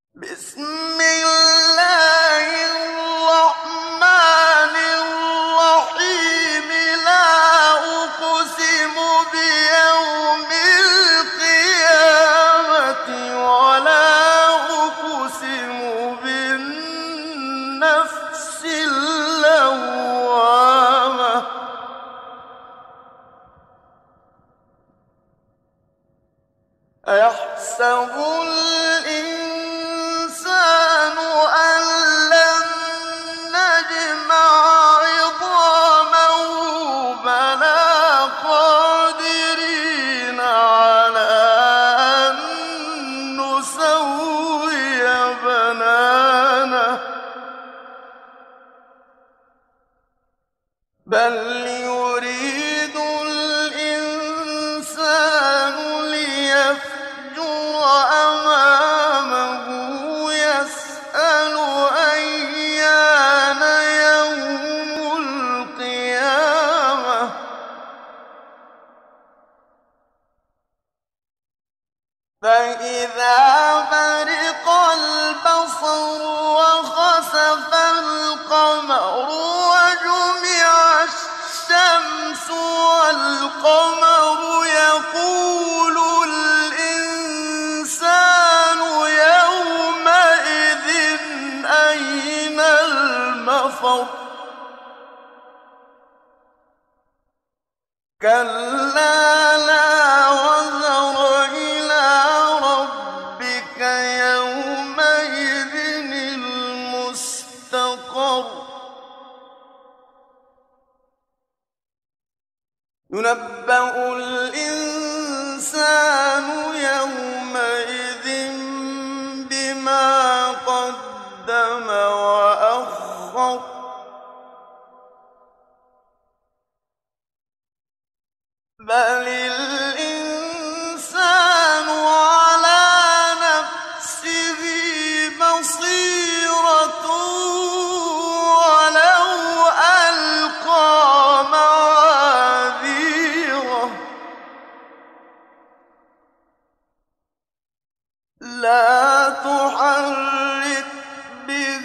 بسم الله الرحمن الرحيم لا أقسم بيوم القيامة ولا أقسم بالنفس اللوامة أيحسب الإنسان أن لن نجمع عظامه بلى قادرين على أن نسوي بنانه بل يريد الإنسان ليفجر أمامه يسأل أيان يوم القيامة فإذا برق البصر وخسف القمر وجمع الشمس والقمر يقول الإنسان يومئذ أين المفر كلا لا وزر إلى ربك يومئذ المستقر ينبأ الإنسان يومئذ بما قدم وأخر بل الإنسان على نفسه بصيرة ولو ألقى معاذيره لا تحرك به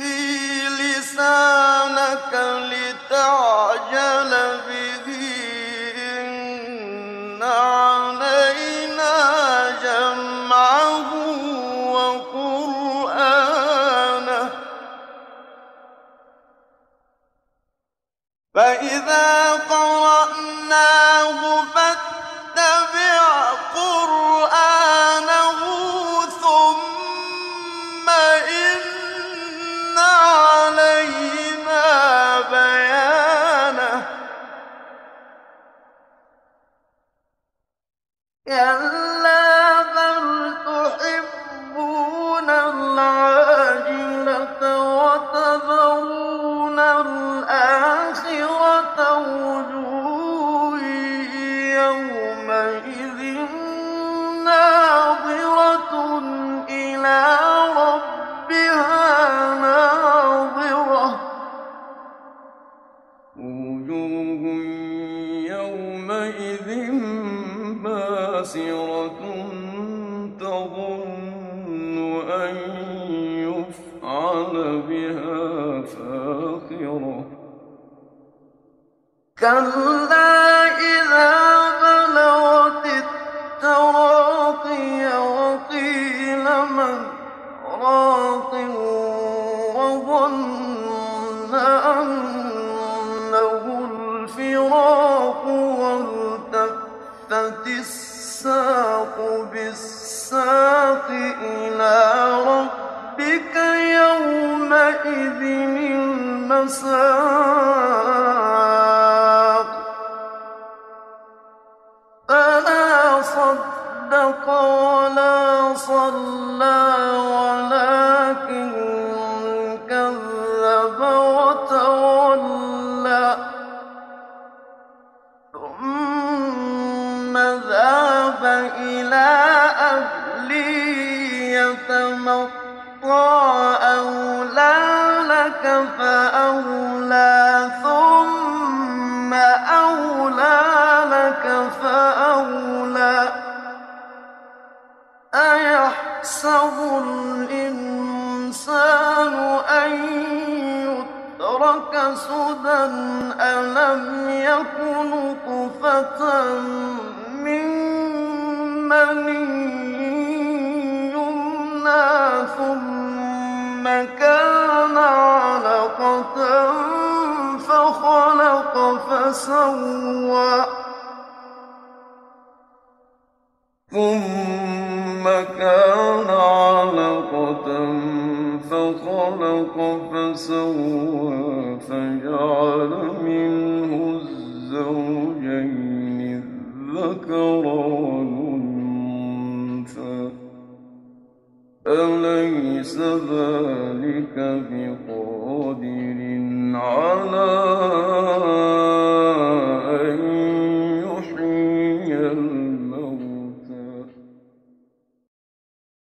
لسانك لتعجل به إن علينا جمعه وقرآنه فإذا قرأناه فاتبع قرآنه ثم إن علينا بيانه كلا بل تحبون العاجلة وتذرون الآخرة وجوه يومئذ ناظرة إلى ربها ناظرة وجوه يومئذ باسرة تظن أن يفعل بها فاقرة كلا إذا بلغت التراقي وقيل من راق وظن أنه الفراق والتفت الساق بالساق إلى ربك يومئذ المساق فلا صدق ولا صلى ولكن كذب وتولى ثم ذهب إلى أهله يتمطى أولى لك فأولى ثم أولى لك فأولى أيحسب الإنسان سُدًى أَلَمْ يَكُ نُطْفَةً مِّن مَّنِيٍّ يُمْنَىٰ ثُمَّ كَانَ عَلَقَةً فَخَلَقَ فَسَوَّىٰ فَجَعَلَ مِنْهُ الزَّوْجَيْنِ الذَّكَرَ وَالْأُنثَىٰ ۚ أَلَيْسَ ذَٰلِكَ بِقَادِرٍ عَلَىٰ